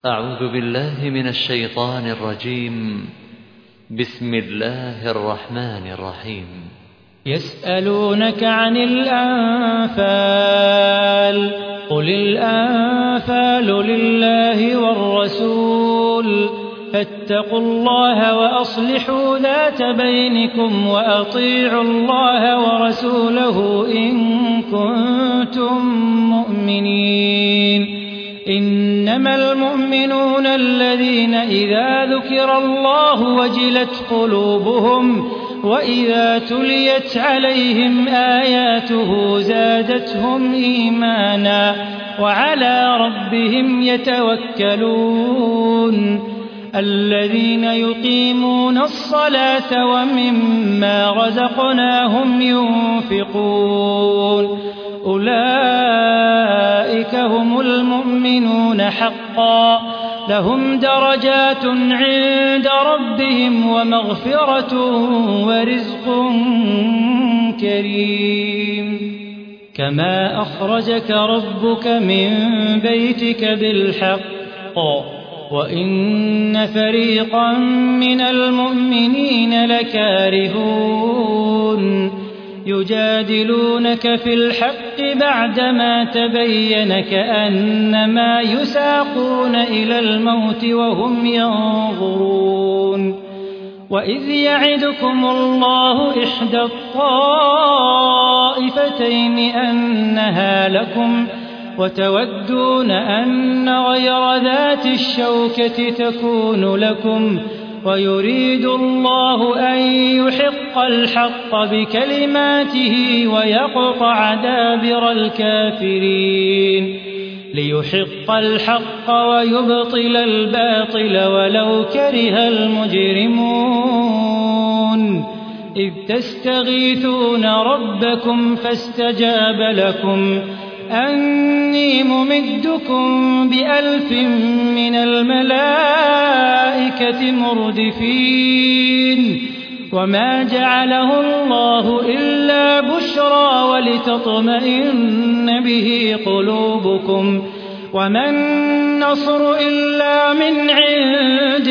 أعوذ بالله من الشيطان الرجيم. بسم الله الرحمن الرحيم. يسألونك عن الأنفال قل الأنفال لله والرسول فاتقوا الله وأصلحوا ذات بينكم وأطيعوا الله ورسوله إن كنتم مؤمنين. إنما المؤمنون الذين إذا ذكر الله وجلت قلوبهم وإذا تليت عليهم آياته زادتهم إيمانا وعلى ربهم يتوكلون. الذين يقيمون الصلاة ومما رزقناهم ينفقون أولئك هم المؤمنون حقا لهم درجات عند ربهم ومغفرة ورزق كريم. كما أخرجك ربك من بيتك بالحق وإن فريقا من المؤمنين لكارهون يجادلونك في الحق بعدما تبين كأنما يساقون إلى الموت وهم ينظرون. وإذ يعدكم الله إحدى الطائفتين أنها لكم وتودون أن غير ذات الشوكة تكون لكم ويريد الله أن يحق الحق بكلماته ويقطع دابر الكافرين ليحق الحق ويبطل الباطل ولو كره المجرمون. إذ تستغيثون ربكم فاستجاب لكم أني ممدكم ب1000 من الملائكة مردفين. وما جعله الله إلا بشرى ولتطمئن به قلوبكم وما النصر إلا من عند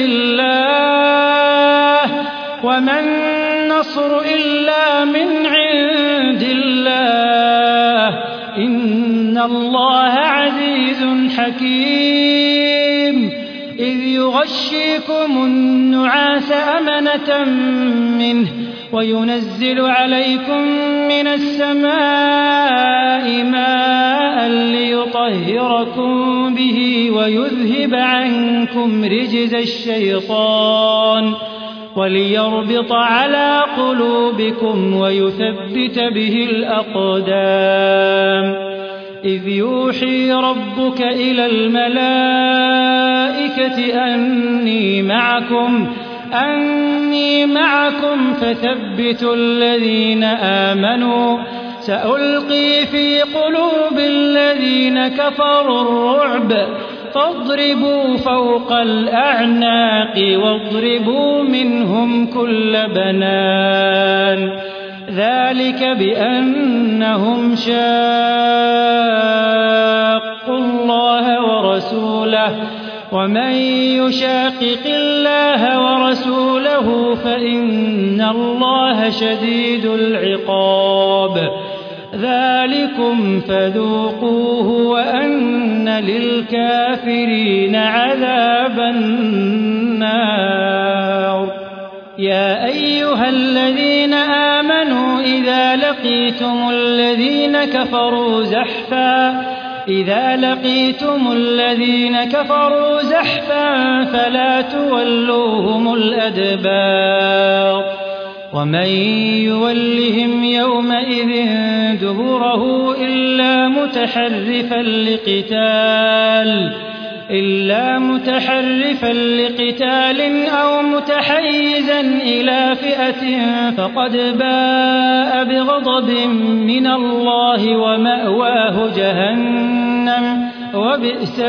الله إن الله عزيز حكيم. إذ يغشيكم النعاس أمنة منه وينزل عليكم من السماء ماء ليطهركم به ويذهب عنكم رجز الشيطان وليربط على قلوبكم ويثبت به الأقدام. إذ يوحي ربك إلى الملائكة أني معكم فثبتوا الذين آمنوا سألقي في قلوب الذين كفروا الرعب فاضربوا فوق الأعناق واضربوا منهم كل بنان. ذلك بأنهم شاقوا الله ورسوله ومن يشاقق الله ورسوله فإن الله شديد العقاب. ذلكم فذوقوه وأن للكافرين عذاب النار. يا أيها الذين آمنوا إذا لقيتم الذين كفروا زحفا فلا تولوهم الأدبار. ومن يولهم يومئذ دبره إلا متحرفا لقتال أو متحيزا إلى فئة فقد باء بغضب من الله ومأواه جهنم وبئس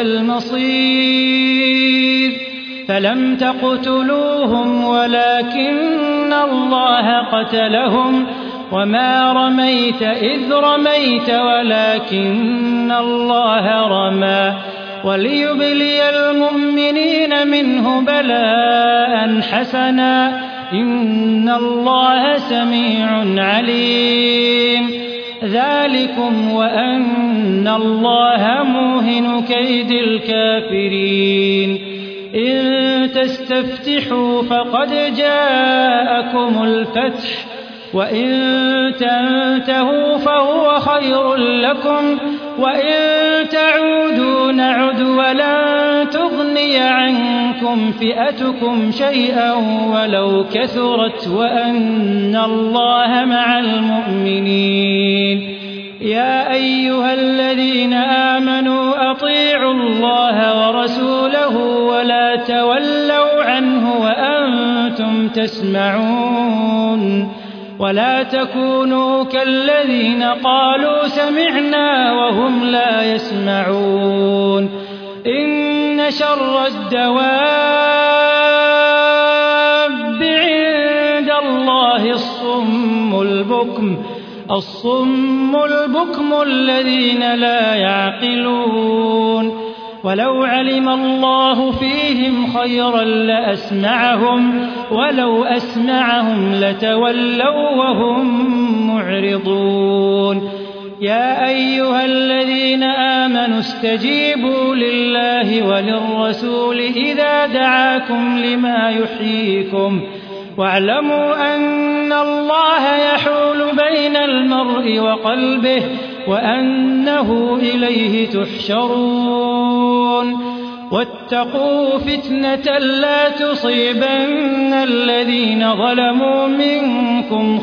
المصير. فلم تقتلوهم ولكن الله قتلهم وما رميت إذ رميت ولكن الله رمى وليبلي المؤمنين منه بلاء حسنا إن الله سميع عليم ذلكم وأن الله موهن كيد الكافرين إن تستفتحوا فقد جاءكم الفتح وإن تنتهوا فهو خير لكم وإن تعودوا نعد ولن تغني عنكم فئتكم شيئا ولو كثرت وأن الله مع المؤمنين يا أيها الذين آمنوا أطيعوا الله ورسوله ولا تولوا عنه وأنتم تسمعون ولا تكونوا كالذين قالوا سمعنا وهم لا يسمعون إن شر الدواب عند الله الصم البكم الذين لا يعقلون ولو علم الله فيهم خيرا لأسمعهم ولو أسمعهم لتولوا وهم معرضون يا أيها الذين آمنوا استجيبوا لله وللرسول إذا دعاكم لما يحييكم واعلموا أن الله يحول بين المرء وقلبه وأنه إليه تحشرون واتقوا فتنة لا تصيبن الذين ظلموا منكم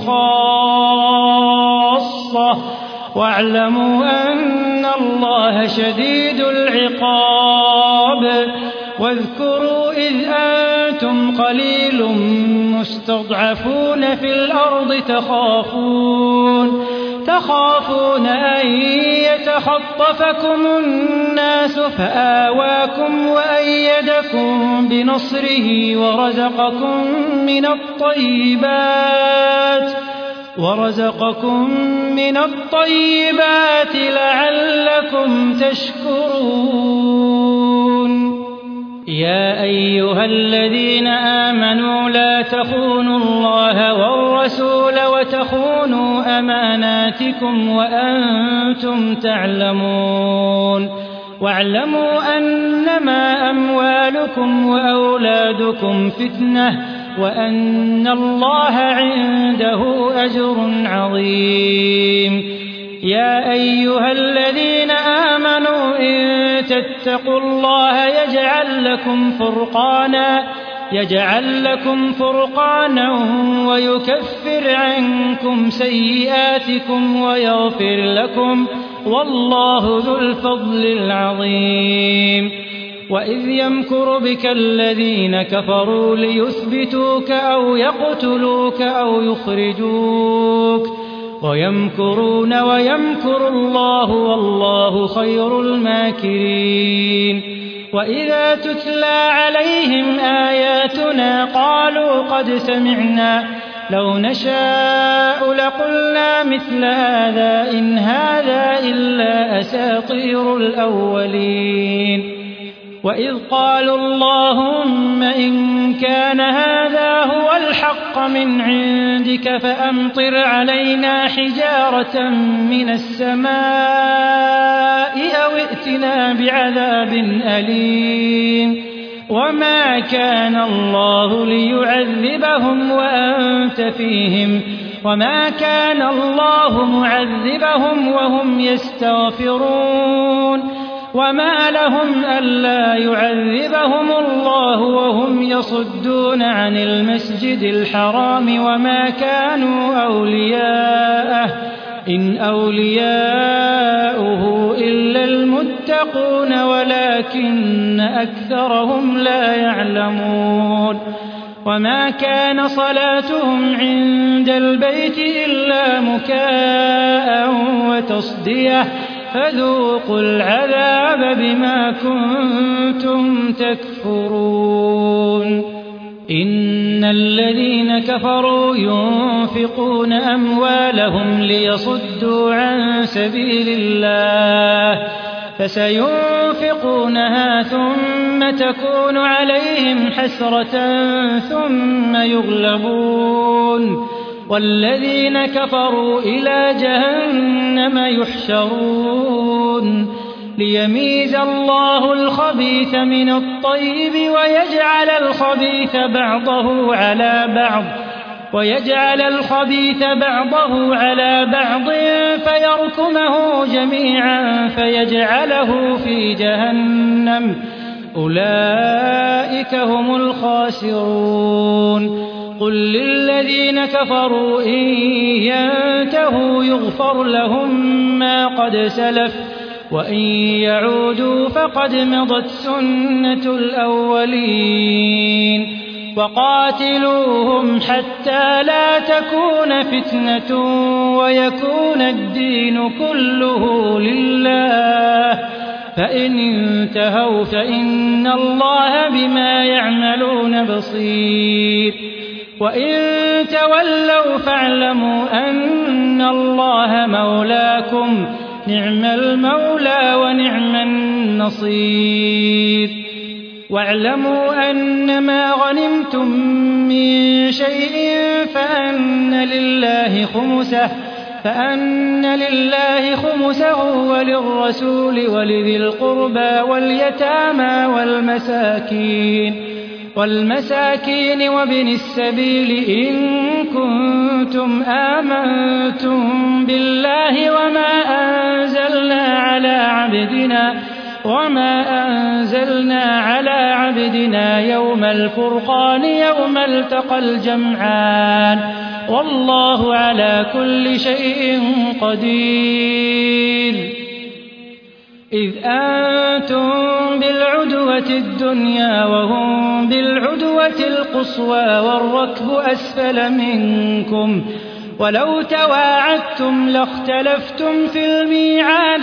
خاصة واعلموا أن الله شديد العقاب واذكروا إذ أنتم قليل مستضعفون في الأرض تخافون أن يتخطفكم الناس فآواكم وأيدكم بنصره ورزقكم من الطيبات لعلكم تشكرون يا أيها الذين آمنوا لا تخونوا الله والرسول وتخونوا أماناتكم وأنتم تعلمون واعلموا أنما أموالكم وأولادكم فتنة وأن الله عنده أجر عظيم يا أيها الذين آمنوا إن تتقوا الله يجعل لكم فرقانا ويكفر عنكم سيئاتكم ويغفر لكم والله ذو الفضل العظيم وإذ يمكر بك الذين كفروا ليثبتوك أو يقتلوك أو يخرجوك ويمكرون ويمكر الله والله خير الماكرين وإذا تتلى عليهم آياتنا قالوا قد سمعنا لو نشاء لقلنا مثل هذا إن هذا إلا أساطير الأولين وإذ قالوا اللهم إن كان هذا هو الحق من عندك فأمطر علينا حجارة من السماء أو ائتنا بعذاب أليم وما كان الله ليعذبهم وأنت فيهم وما كان الله معذبهم وهم يستغفرون وما لهم ألا يعذبهم الله وهم يصدون عن المسجد الحرام وما كانوا أولياءه إن أولياؤه إلا المتقون ولكن أكثرهم لا يعلمون وما كان صلاتهم عند البيت إلا مكاء وتصدية فذوقوا العذاب بما كنتم تكفرون إن الذين كفروا ينفقون أموالهم ليصدوا عن سبيل الله فسينفقونها ثم تكون عليهم حسرة ثم يغلبون والذين كفروا إلى جهنم يحشرون ليميز الله الخبيث من الطيب ويجعل الخبيث بعضه على بعض فيركمه جميعا فيجعله في جهنم أولئك هم الخاسرون قل للذين كفروا إن ينتهوا يغفر لهم ما قد سلف وإن يعودوا فقد مضت سنة الأولين وقاتلوهم حتى لا تكون فتنة ويكون الدين كله لله فإن انتهوا فإن الله بما يعملون بصير وإن تولوا فاعلموا أن الله مولاكم نعم المولى ونعم النصير واعلموا أنما غنمتم من شيء فأن لله خمسه وللرسول ولذي القربى واليتامى والمساكين وابن السبيل إن كنتم آمنتم بالله وما أنزلنا على عبدنا يوم الفرقان يوم التقى الجمعان والله على كل شيء قدير إذ أنتم بالعدوة الدنيا وهم بالعدوة القصوى والركب أسفل منكم ولو تواعدتم لاختلفتم في الميعاد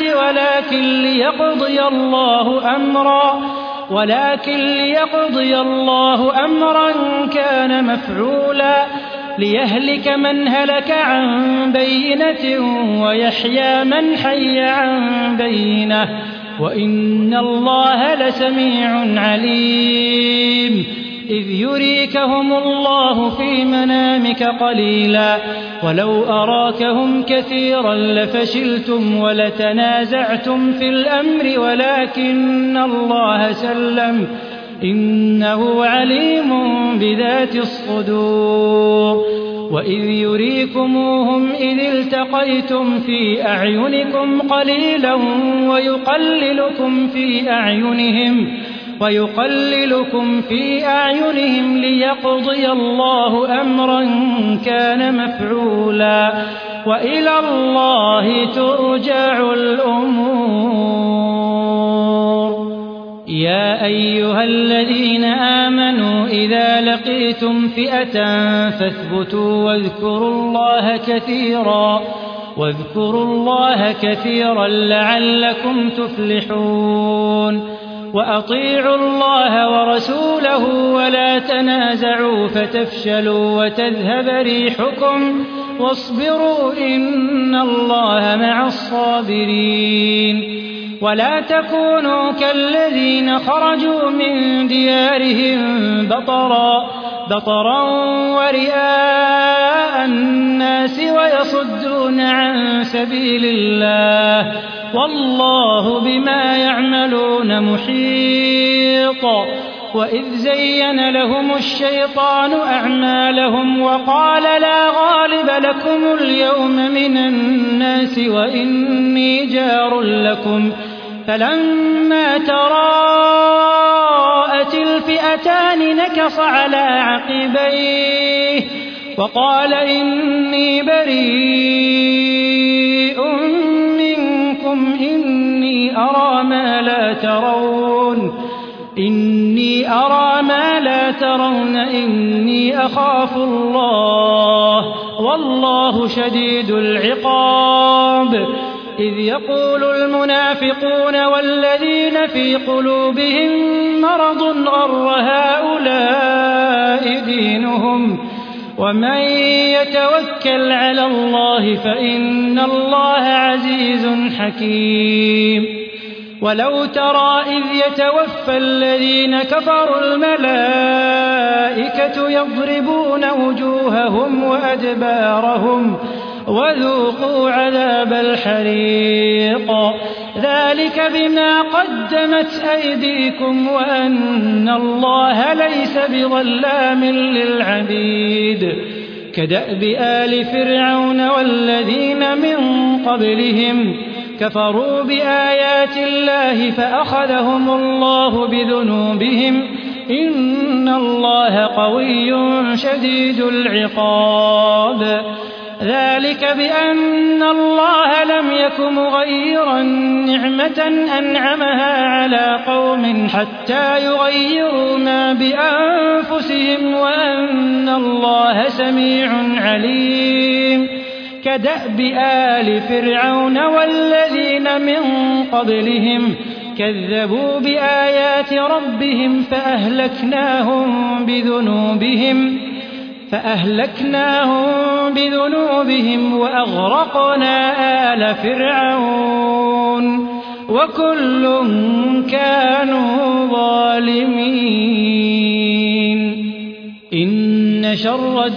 ولكن ليقضي الله أمرا كان مفعولا ليهلك من هلك عن بينة ويحيى من حي عن بينة وإن الله لسميع عليم إذ يريكهم الله في منامك قليلا ولو أراكهم كثيرا لفشلتم ولتنازعتم في الأمر ولكن الله سلم إنه عليم بذات الصدور وإذ يريكموهم إذ التقيتم في أعينكم قليلا ويقللكم في أعينهم ليقضي الله أمرا كان مفعولا وإلى الله ترجع الأمور يا أيها الذين آمنوا إذا لقيتم فئة فاثبتوا واذكروا الله كثيرا لعلكم تفلحون وأطيعوا الله ورسوله ولا تنازعوا فتفشلوا وتذهب ريحكم واصبروا إن الله مع الصابرين ولا تكونوا كالذين خرجوا من ديارهم بطرا ورئاء الناس ويصدون عن سبيل الله والله بما يعملون محيط وإذ زين لهم الشيطان أعمالهم وقال لا غالب لكم اليوم من الناس وإني جار لكم فلما تراءت الفئتان نكص على عقبيه وقال إني بريء منكم إني أرى ما لا ترون إني أخاف الله والله شديد العقاب إذ يقول المنافقون والذين في قلوبهم مرض غر هؤلاء دينهم ومن يتوكل على الله فإن الله عزيز حكيم ولو ترى إذ يتوفى الذين كفروا الملائكة يضربون وجوههم وأدبارهم وذوقوا عذاب الحريق ذلك بما قدمت أيديكم وأن الله ليس بظلام للعبيد كدأب آل فرعون والذين من قبلهم كفروا بآيات الله فأخذهم الله بذنوبهم إن الله قوي شديد العقاب ذلك بأن الله لم يك مغيرا نعمة أنعمها على قوم حتى يغيروا ما بأنفسهم وأن الله سميع عليم كدأب آل فرعون والذين من قبلهم كذبوا بآيات ربهم فأهلكناهم بذنوبهم وأغرقنا آل فرعون وكل كانوا ظالمين إن شر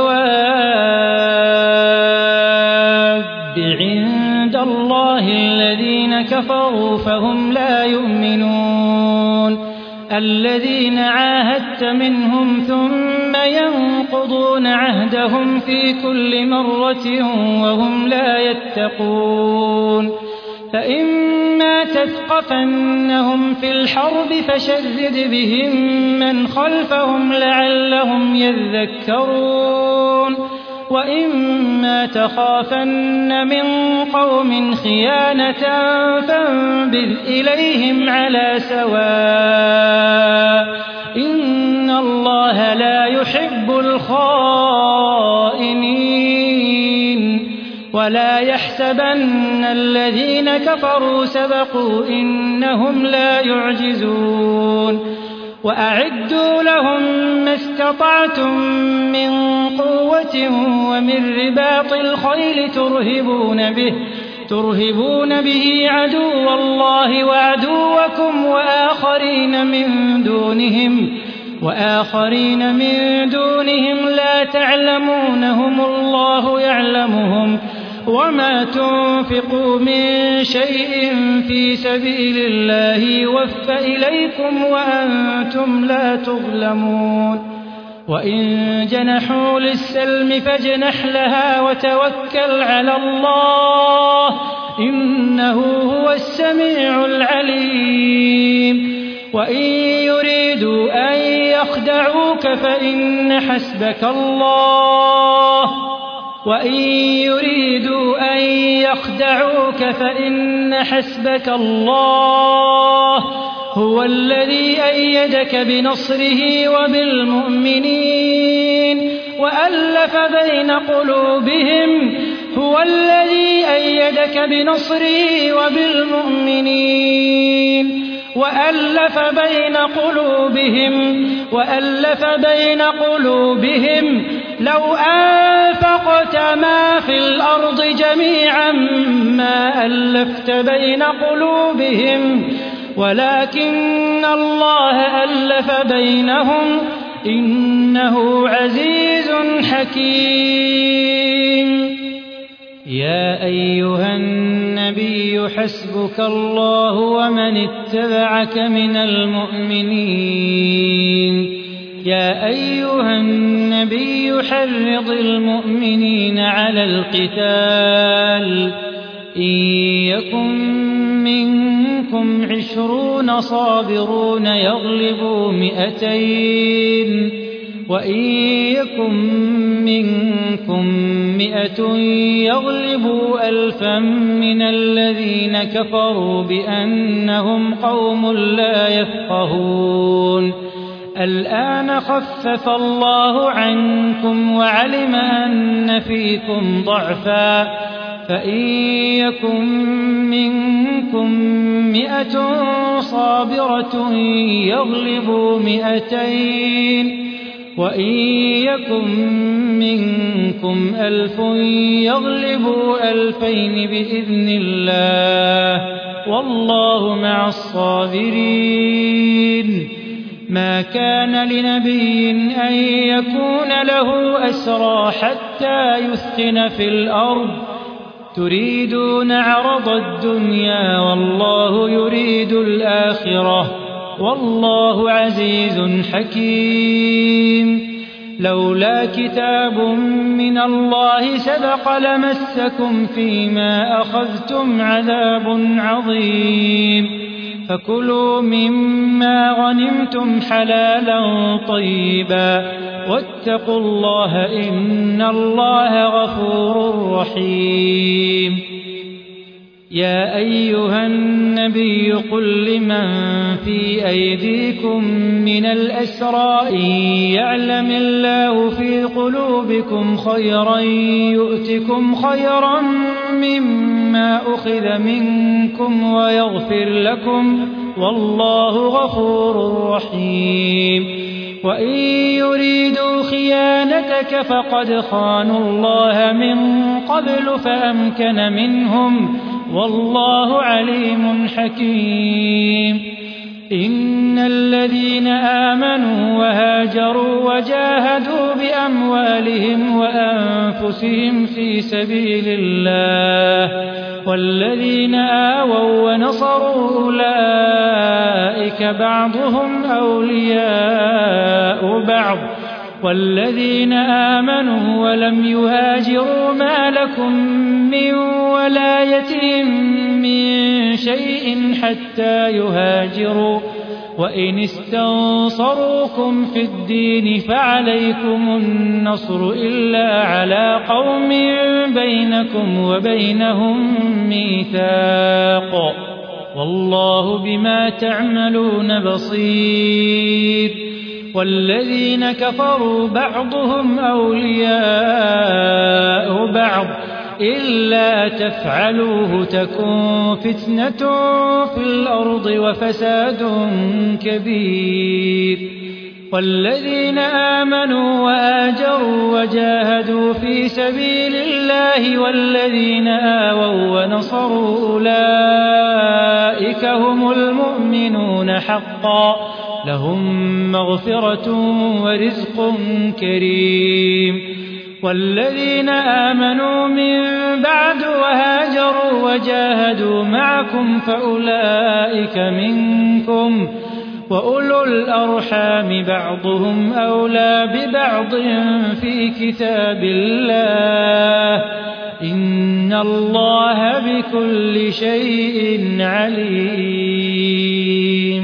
الدواب عند الله الذين كفروا فهم لا يؤمنون الذين عاهدت منهم ثم ينقضون عهدهم في كل مرة وهم لا يتقون فإما تثقفنهم في الحرب فشرد بهم من خلفهم لعلهم يذكرون وإما تخافن من قوم خيانة فانبذ إليهم على سواء إن الله لا يحب الخائنين ولا يحسبن الذين كفروا سبقوا إنهم لا يعجزون وأعدوا لهم ما استطعتم من قوة ومن رباط الخيل ترهبون به عدو الله وعدوكم وآخرين من دونهم لا تعلمونهم الله يعلمهم وما تنفقوا من شيء في سبيل الله يوفى إليكم وأنتم لا تظلمون وإن جنحوا للسلم فاجنح لها وتوكل على الله إنه هو السميع العليم وإن يريدوا أن يخدعوك فإن حسبك الله هو الذي أيدك بنصره وبالمؤمنين وألف بين قلوبهم لو أنفقت ما في الأرض جميعا ما ألفت بين قلوبهم ولكن الله ألف بينهم إنه عزيز حكيم يا أيها النبي حسبك الله ومن اتبعك من المؤمنين يا أيها النبي حرض المؤمنين على القتال إن يكن منكم 20 صابرون يغلبوا 200 وإن يكن منكم 100 يغلبوا 1000 من الذين كفروا بأنهم قوم لا يفقهون الآن خفف الله عنكم وعلم أن فيكم ضعفا فإن يكن منكم 100 صابرة يغلبوا 200 وإن يكن منكم 1000 يغلبوا 2000 بإذن الله والله مع الصابرين. ما كان لنبي أن يكون له أسرى حتى يثخن في الأرض تريدون عرض الدنيا والله يريد الآخرة والله عزيز حكيم. لولا كتاب من الله سبق لمسكم فيما أخذتم عذاب عظيم. فكلوا مما غنمتم حلالا طيبا واتقوا الله إن الله غفور رحيم. يا أيها النبي قل لمن في أيديكم من الأسرى إن يعلم الله في قلوبكم خيرا يؤتكم خيرا مما أخذ منكم ويغفر لكم والله غفور رحيم. وإن يريدوا خيانتك فقد خانوا الله من قبل فأمكن منهم والله عليم حكيم. إن الذين آمنوا وهاجروا وجاهدوا بأموالهم وأنفسهم في سبيل الله والذين آووا ونصروا أولئك بعضهم أولياء بعض والذين آمنوا ولم يهاجروا ما لكم من ولايتهم من شيء حتى يهاجروا وإن استنصروكم في الدين فعليكم النصر إلا على قوم بينكم وبينهم ميثاق والله بما تعملون بصير. والذين كفروا بعضهم أولياء بعض إلا تفعلوه تكن فتنة في الأرض وفساد كبير. والذين آمنوا وآجروا وجاهدوا في سبيل الله والذين آووا ونصروا أولئك هم المؤمنون حقا لهم مغفرة ورزق كريم. والذين آمنوا من بعد وهاجروا وجاهدوا معكم فأولئك منكم وأولو الأرحام بعضهم أولى ببعض في كتاب الله إن الله بكل شيء عليم.